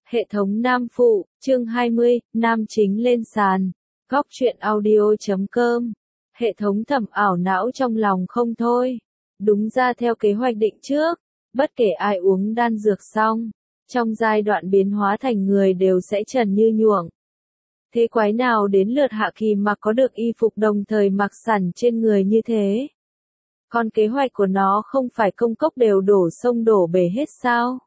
Hệ thống nam phụ, chương 20, nam chính lên sàn. Góc truyện audio.com. Hệ thống thẩm ảo não trong lòng không thôi. Đúng ra theo kế hoạch định trước, bất kể ai uống đan dược xong, trong giai đoạn biến hóa thành người đều sẽ trần như nhuộm. Thế quái nào đến lượt Hạ Kỳ Mặc có được y phục đồng thời mặc sẵn trên người như thế? Còn kế hoạch của nó không phải công cốc đều đổ sông đổ bể hết sao?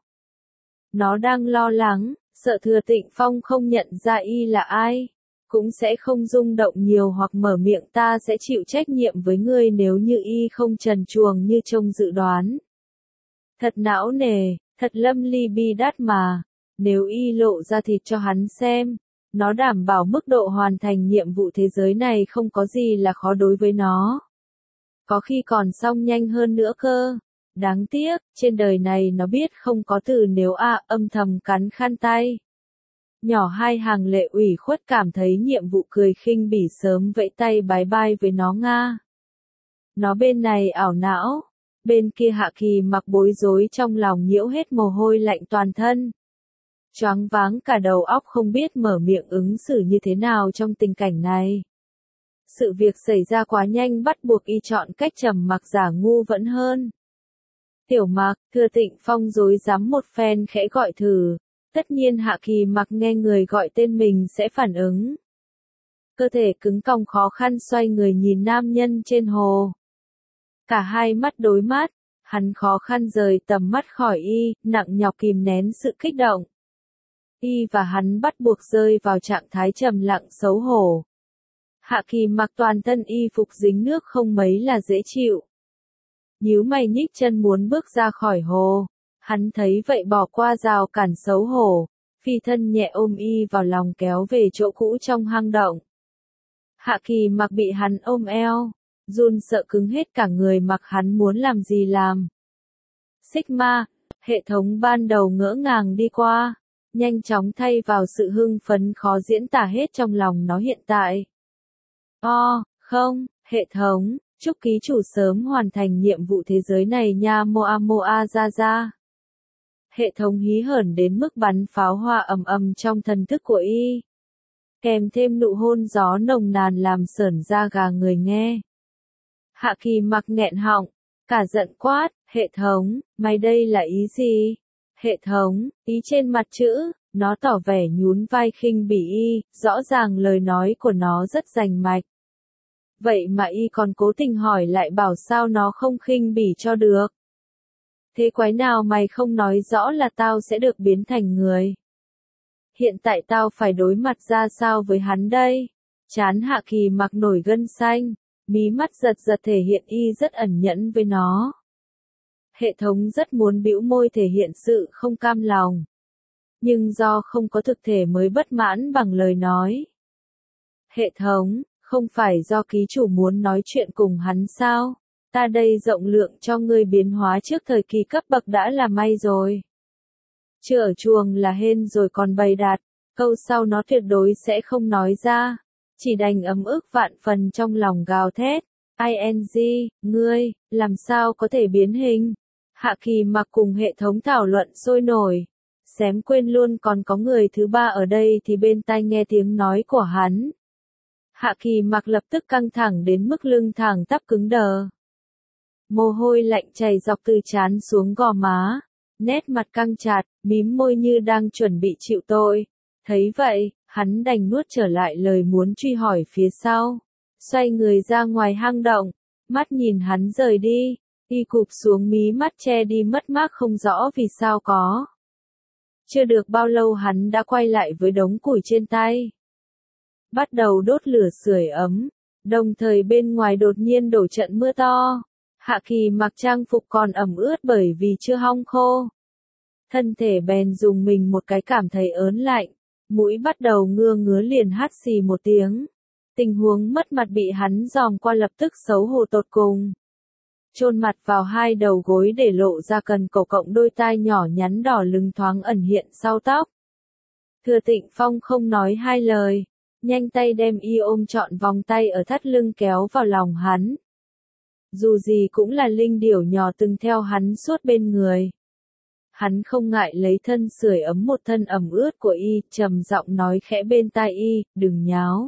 Nó đang lo lắng, sợ Thừa Tịnh Phong không nhận ra y là ai, cũng sẽ không rung động nhiều hoặc mở miệng ta sẽ chịu trách nhiệm với ngươi nếu như y không trần truồng như trông dự đoán. Thật não nề, thật lâm ly bi đát mà, nếu y lộ ra thịt cho hắn xem, nó đảm bảo mức độ hoàn thành nhiệm vụ thế giới này không có gì là khó đối với nó. Có khi còn xong nhanh hơn nữa cơ. Đáng tiếc, trên đời này nó biết không có từ nếu âm thầm cắn khăn tay. Nhỏ hai hàng lệ ủy khuất cảm thấy nhiệm vụ cười khinh bỉ sớm vẫy tay bái bai với nó nga. Nó bên này ảo não, bên kia Hạ Kỳ Mặc bối rối trong lòng nhiễu hết mồ hôi lạnh toàn thân. Choáng váng cả đầu óc không biết mở miệng ứng xử như thế nào trong tình cảnh này. Sự việc xảy ra quá nhanh bắt buộc y chọn cách trầm mặc giả ngu vẫn hơn. Tiểu Mặc, Thừa Tịnh Phong rối rắm một phen khẽ gọi thử, tất nhiên Hạ Kỳ Mặc nghe người gọi tên mình sẽ phản ứng. Cơ thể cứng còng khó khăn xoay người nhìn nam nhân trên hồ. Cả hai mắt đối mắt, hắn khó khăn rời tầm mắt khỏi y, nặng nhọc kìm nén sự kích động. Y và hắn bắt buộc rơi vào trạng thái trầm lặng xấu hổ. Hạ Kỳ Mặc toàn thân y phục dính nước không mấy là dễ chịu. Nhíu mày nhích chân muốn bước ra khỏi hồ, hắn thấy vậy bỏ qua rào cản xấu hổ, phi thân nhẹ ôm y vào lòng kéo về chỗ cũ trong hang động. Hạ Kỳ Mặc bị hắn ôm eo, run sợ cứng hết cả người mặc hắn muốn làm gì làm. Sigma, hệ thống ban đầu ngỡ ngàng đi qua, nhanh chóng thay vào sự hưng phấn khó diễn tả hết trong lòng nó hiện tại. Không, hệ thống. Chúc ký chủ sớm hoàn thành nhiệm vụ thế giới này nha Moa Moa ra ra. Hệ thống hí hởn đến mức bắn pháo hoa ầm ầm trong thần thức của y. Kèm thêm nụ hôn gió nồng nàn làm sởn da gà người nghe. Hạ Kỳ Mặc nghẹn họng, cả giận quát, hệ thống, mày đây là ý gì? Hệ thống, ý trên mặt chữ, nó tỏ vẻ nhún vai khinh bỉ y, rõ ràng lời nói của nó rất rành mạch. Vậy mà y còn cố tình hỏi lại bảo sao nó không khinh bỉ cho được. Thế quái nào mày không nói rõ là tao sẽ được biến thành người. Hiện tại tao phải đối mặt ra sao với hắn đây? Trán Hạ Kỳ Mặc nổi gân xanh, mí mắt giật giật thể hiện y rất ẩn nhẫn với nó. Hệ thống rất muốn bĩu môi thể hiện sự không cam lòng. Nhưng do không có thực thể mới bất mãn bằng lời nói. Hệ thống, không phải do ký chủ muốn nói chuyện cùng hắn sao? Ta đây rộng lượng cho ngươi biến hóa trước thời kỳ cấp bậc đã là may rồi. Chưa ở chuồng là hên rồi còn bày đặt, câu sau nó tuyệt đối sẽ không nói ra. Chỉ đành ấm ức vạn phần trong lòng gào thét. ING, ngươi, làm sao có thể biến hình? Hạ Kỳ Mặc cùng hệ thống thảo luận sôi nổi. Xém quên luôn còn có người thứ ba ở đây thì bên tai nghe tiếng nói của hắn. Hạ Kỳ Mặc lập tức căng thẳng đến mức lưng thẳng tắp cứng đờ. Mồ hôi lạnh chảy dọc từ trán xuống gò má, nét mặt căng chặt, mím môi như đang chuẩn bị chịu tội. Thấy vậy, hắn đành nuốt trở lại lời muốn truy hỏi phía sau. Xoay người ra ngoài hang động, mắt nhìn hắn rời đi, y cụp xuống mí mắt che đi mất mát không rõ vì sao có. Chưa được bao lâu hắn đã quay lại với đống củi trên tay. Bắt đầu đốt lửa sưởi ấm, đồng thời bên ngoài đột nhiên đổ trận mưa to. Hạ Kỳ Mặc trang phục còn ẩm ướt bởi vì chưa hong khô. Thân thể bèn dùng mình một cái cảm thấy ớn lạnh, mũi bắt đầu ngứa ngứa liền hắt xì một tiếng. Tình huống mất mặt bị hắn dòm qua lập tức xấu hổ tột cùng. Chôn mặt vào hai đầu gối để lộ ra cần cổ cộng đôi tai nhỏ nhắn đỏ lừng thoáng ẩn hiện sau tóc. Thừa Tịnh Phong không nói hai lời. Nhanh tay đem y ôm trọn vòng tay ở thắt lưng kéo vào lòng hắn. Dù gì cũng là linh điểu nhỏ từng theo hắn suốt bên người. Hắn không ngại lấy thân sưởi ấm một thân ẩm ướt của y, trầm giọng nói khẽ bên tai y, đừng nháo.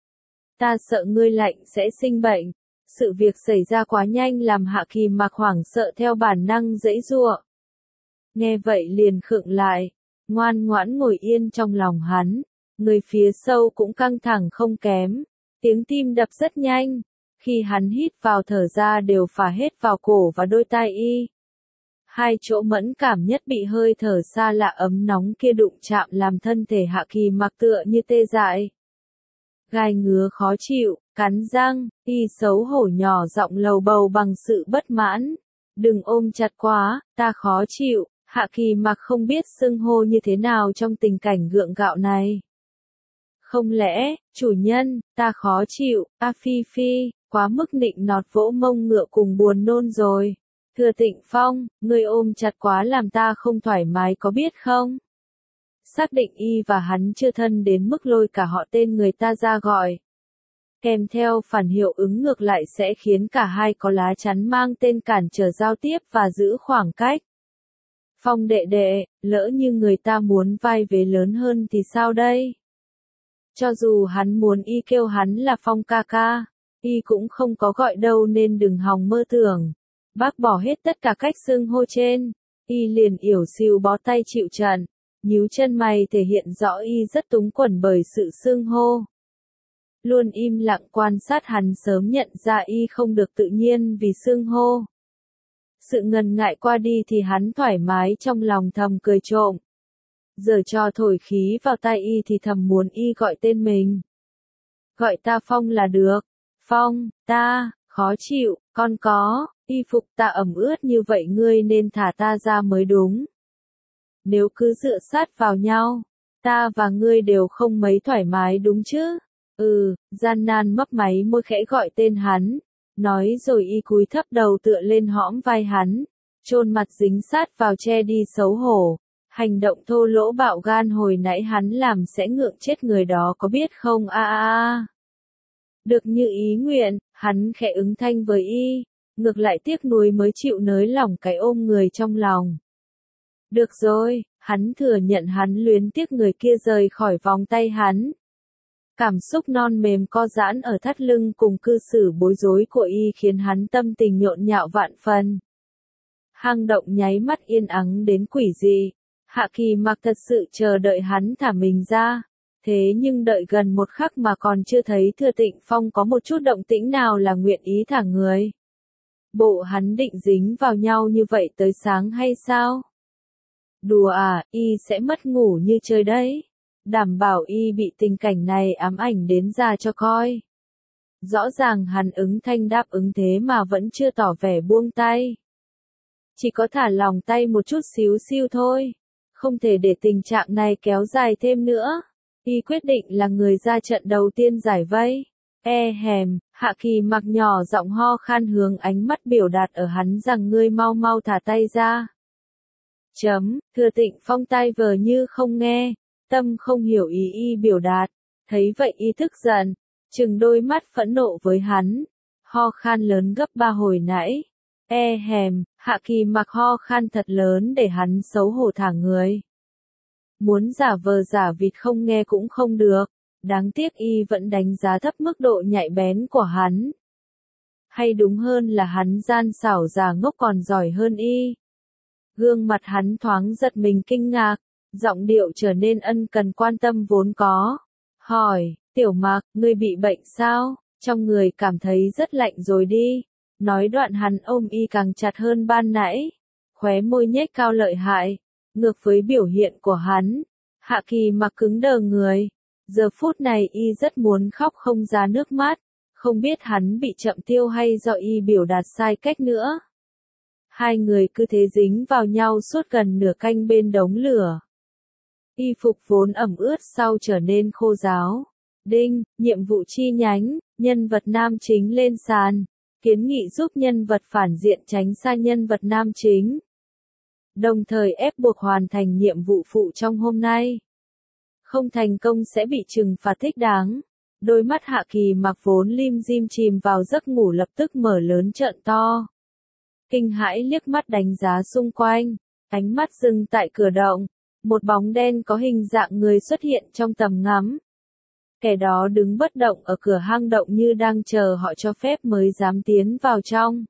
Ta sợ ngươi lạnh sẽ sinh bệnh. Sự việc xảy ra quá nhanh làm Hạ Kỳ Mặc hoảng sợ theo bản năng giãy giụa. Nghe vậy liền khựng lại, ngoan ngoãn ngồi yên trong lòng hắn, người phía sau cũng căng thẳng không kém, tiếng tim đập rất nhanh, khi hắn hít vào thở ra đều phả hết vào cổ và đôi tai y. Hai chỗ mẫn cảm nhất bị hơi thở xa lạ ấm nóng kia đụng chạm làm thân thể Hạ Kỳ Mặc tựa như tê dại. Gai ngứa khó chịu, cắn răng, y xấu hổ nhỏ giọng lầu bầu bằng sự bất mãn. Đừng ôm chặt quá, ta khó chịu. Hạ Kỳ Mặc không biết xưng hô như thế nào trong tình cảnh gượng gạo này. Không lẽ, chủ nhân, ta khó chịu, a phi phi, quá mức nịnh nọt vỗ mông ngựa cùng buồn nôn rồi. Thừa Tịnh Phong, ngươi ôm chặt quá làm ta không thoải mái có biết không? Xác định y và hắn chưa thân đến mức lôi cả họ tên người ta ra gọi. Kèm theo phản hiệu ứng ngược lại sẽ khiến cả hai có lá chắn mang tên cản trở giao tiếp và giữ khoảng cách. Phong đệ đệ, lỡ như người ta muốn vai vế lớn hơn thì sao đây? Cho dù hắn muốn y kêu hắn là Phong ca ca, y cũng không có gọi đâu nên đừng hòng mơ tưởng. Bác bỏ hết tất cả cách xưng hô trên, y liền yểu xìu bó tay chịu trận, nhíu chân mày thể hiện rõ y rất túng quẫn bởi sự xưng hô. Luôn im lặng quan sát hắn sớm nhận ra y không được tự nhiên vì xưng hô. Sự ngần ngại qua đi thì hắn thoải mái trong lòng thầm cười trộm. Giờ cho thổi khí vào tai y thì thầm muốn y gọi tên mình. Gọi ta Phong là được. Phong, ta, khó chịu, con có, y phục ta ẩm ướt như vậy ngươi nên thả ta ra mới đúng. Nếu cứ dựa sát vào nhau, ta và ngươi đều không mấy thoải mái đúng chứ? Gian nan mấp máy môi khẽ gọi tên hắn. Nói rồi y cúi thấp đầu tựa lên hõm vai hắn, chôn mặt dính sát vào che đi xấu hổ. Hành động thô lỗ bạo gan hồi nãy hắn làm sẽ ngượng chết người đó có biết không Được như ý nguyện, hắn khẽ ứng thanh với y, ngược lại tiếc nuối mới chịu nới lỏng cái ôm người trong lòng. Được rồi, hắn thừa nhận hắn luyến tiếc người kia rời khỏi vòng tay hắn. Cảm xúc non mềm co giãn ở thắt lưng cùng cư xử bối rối của y khiến hắn tâm tình nhộn nhạo vạn phần. Hang động nháy mắt yên ắng đến quỷ dị. Hạ Kỳ Mặc thật sự chờ đợi hắn thả mình ra. Thế nhưng đợi gần một khắc mà còn chưa thấy Thừa Tịnh Phong có một chút động tĩnh nào là nguyện ý thả người. Bộ hắn định dính vào nhau như vậy tới sáng hay sao? Đùa à, y sẽ mất ngủ như chơi đấy. Đảm bảo y bị tình cảnh này ám ảnh đến già cho coi. Rõ ràng hắn ứng thanh đáp ứng thế mà vẫn chưa tỏ vẻ buông tay. Chỉ có thả lòng tay một chút xíu xiu thôi. Không thể để tình trạng này kéo dài thêm nữa. Y quyết định là người ra trận đầu tiên giải vây. Hạ Kỳ Mặc nhỏ giọng ho khan hướng ánh mắt biểu đạt ở hắn rằng ngươi mau mau thả tay ra. Thừa Tịnh Phong tai vờ như không nghe. Tâm không hiểu ý y biểu đạt, thấy vậy y tức giận, trừng đôi mắt phẫn nộ với hắn, ho khan lớn gấp 3 hồi nãy. Hạ Kỳ Mặc ho khan thật lớn để hắn xấu hổ thả người. Muốn giả vờ giả vịt không nghe cũng không được, đáng tiếc y vẫn đánh giá thấp mức độ nhạy bén của hắn. Hay đúng hơn là hắn gian xảo già ngốc còn giỏi hơn y. Gương mặt hắn thoáng giật mình kinh ngạc. Giọng điệu trở nên ân cần quan tâm vốn có. Hỏi, Tiểu Mặc, ngươi bị bệnh sao? Trong người cảm thấy rất lạnh rồi đi. Nói đoạn hắn ôm y càng chặt hơn ban nãy. Khóe môi nhếch cao lợi hại. Ngược với biểu hiện của hắn. Hạ Kỳ Mặc cứng đờ người. Giờ phút này y rất muốn khóc không ra nước mắt. Không biết hắn bị chậm tiêu hay do y biểu đạt sai cách nữa. Hai người cứ thế dính vào nhau suốt gần nửa canh bên đống lửa. Y phục vốn ẩm ướt sau trở nên khô ráo. Đinh, nhiệm vụ chi nhánh, nhân vật nam chính lên sàn. Kiến nghị giúp nhân vật phản diện tránh xa nhân vật nam chính. Đồng thời ép buộc hoàn thành nhiệm vụ phụ trong hôm nay. Không thành công sẽ bị trừng phạt thích đáng. Đôi mắt Hạ Kỳ Mặc vốn lim dim chìm vào giấc ngủ lập tức mở lớn trợn to. Kinh hãi liếc mắt đánh giá xung quanh. Ánh mắt dừng tại cửa động, một bóng đen có hình dạng người xuất hiện trong tầm ngắm. Kẻ đó đứng bất động ở cửa hang động như đang chờ họ cho phép mới dám tiến vào trong.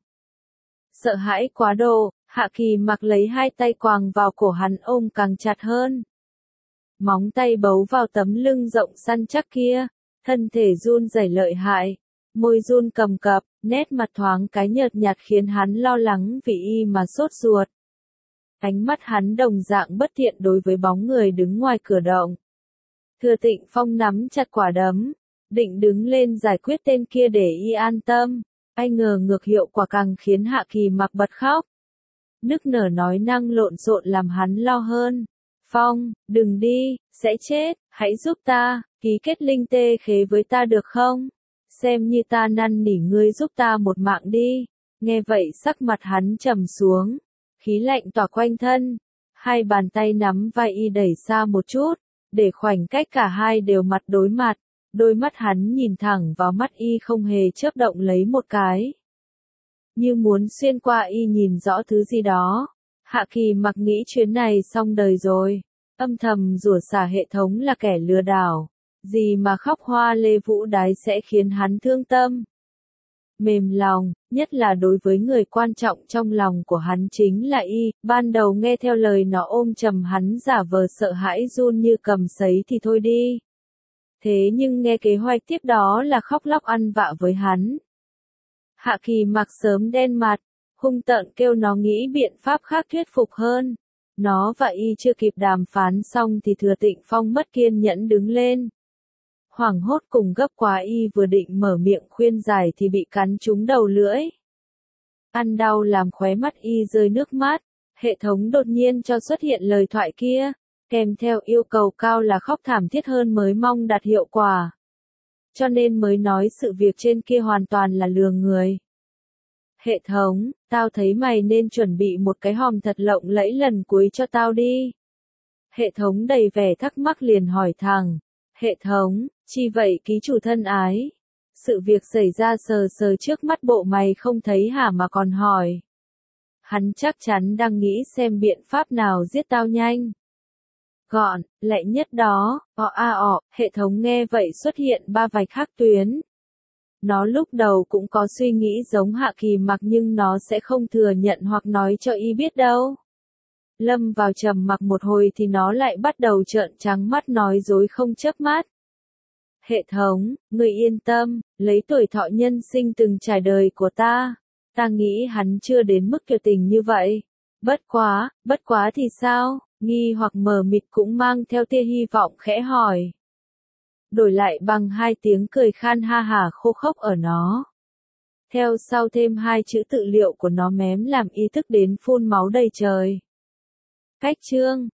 Sợ hãi quá độ, Hạ Kỳ Mặc lấy hai tay quàng vào cổ hắn ôm càng chặt hơn. Móng tay bấu vào tấm lưng rộng săn chắc kia, thân thể run rẩy lợi hại, môi run cầm cập, nét mặt thoáng cái nhợt nhạt khiến hắn lo lắng vì y mà sốt ruột. Ánh mắt hắn đồng dạng bất thiện đối với bóng người đứng ngoài cửa động. Thừa Tịnh Phong nắm chặt quả đấm, định đứng lên giải quyết tên kia để y an tâm, ai ngờ ngược hiệu quả càng khiến Hạ Kỳ Mặc bật khóc. Nức nở nói năng lộn xộn làm hắn lo hơn. Phong, đừng đi, sẽ chết, hãy giúp ta, ký kết linh tê khế với ta được không? Xem như ta năn nỉ ngươi giúp ta một mạng đi. Nghe vậy sắc mặt hắn trầm xuống, khí lạnh tỏa quanh thân, hai bàn tay nắm vai y đẩy xa một chút, để khoảnh cách cả hai đều mặt đối mặt, đôi mắt hắn nhìn thẳng vào mắt y không hề chớp động lấy một cái. Như muốn xuyên qua y nhìn rõ thứ gì đó. Hạ Kỳ Mặc nghĩ chuyến này xong đời rồi, âm thầm rủa xả hệ thống là kẻ lừa đảo, gì mà khóc hoa lê vũ đái sẽ khiến hắn thương tâm. Mềm lòng, nhất là đối với người quan trọng trong lòng của hắn chính là y, ban đầu nghe theo lời nó ôm chầm hắn giả vờ sợ hãi run như cầm sấy thì thôi đi. Thế nhưng nghe kế hoạch tiếp đó là khóc lóc ăn vạ với hắn. Hạ Kỳ Mặc sớm đen mặt, hung tợn kêu nó nghĩ biện pháp khác thuyết phục hơn. Nó và y chưa kịp đàm phán xong thì Thừa Tịnh Phong mất kiên nhẫn đứng lên. Hoảng hốt cùng gấp quá y vừa định mở miệng khuyên giải thì bị cắn trúng đầu lưỡi. Ăn đau làm khóe mắt y rơi nước mắt, hệ thống đột nhiên cho xuất hiện lời thoại kia, kèm theo yêu cầu cao là khóc thảm thiết hơn mới mong đạt hiệu quả. Cho nên mới nói sự việc trên kia hoàn toàn là lừa người. Hệ thống, tao thấy mày nên chuẩn bị một cái hòm thật lộng lẫy lần cuối cho tao đi. Hệ thống đầy vẻ thắc mắc liền hỏi thẳng. Hệ thống, chi vậy ký chủ thân ái? Sự việc xảy ra sờ sờ trước mắt bộ mày không thấy hả mà còn hỏi. Hắn chắc chắn đang nghĩ xem biện pháp nào giết tao nhanh. Gọn, lẹ nhất đó, hệ thống nghe vậy xuất hiện ba vạch hắc tuyến. Nó lúc đầu cũng có suy nghĩ giống Hạ Kỳ Mặc nhưng nó sẽ không thừa nhận hoặc nói cho y biết đâu. Lâm vào trầm mặc một hồi thì nó lại bắt đầu trợn trắng mắt nói dối không chớp mắt. Hệ thống, người yên tâm, lấy tuổi thọ nhân sinh từng trải đời của ta nghĩ hắn chưa đến mức kiêu tình như vậy. Bất quá thì sao? Nghi hoặc mờ mịt cũng mang theo tia hy vọng khẽ hỏi. Đổi lại bằng hai tiếng cười khan ha hả khô khốc ở nó. Theo sau thêm hai chữ tự liệu của nó mém làm ý thức đến phun máu đầy trời. Cách chương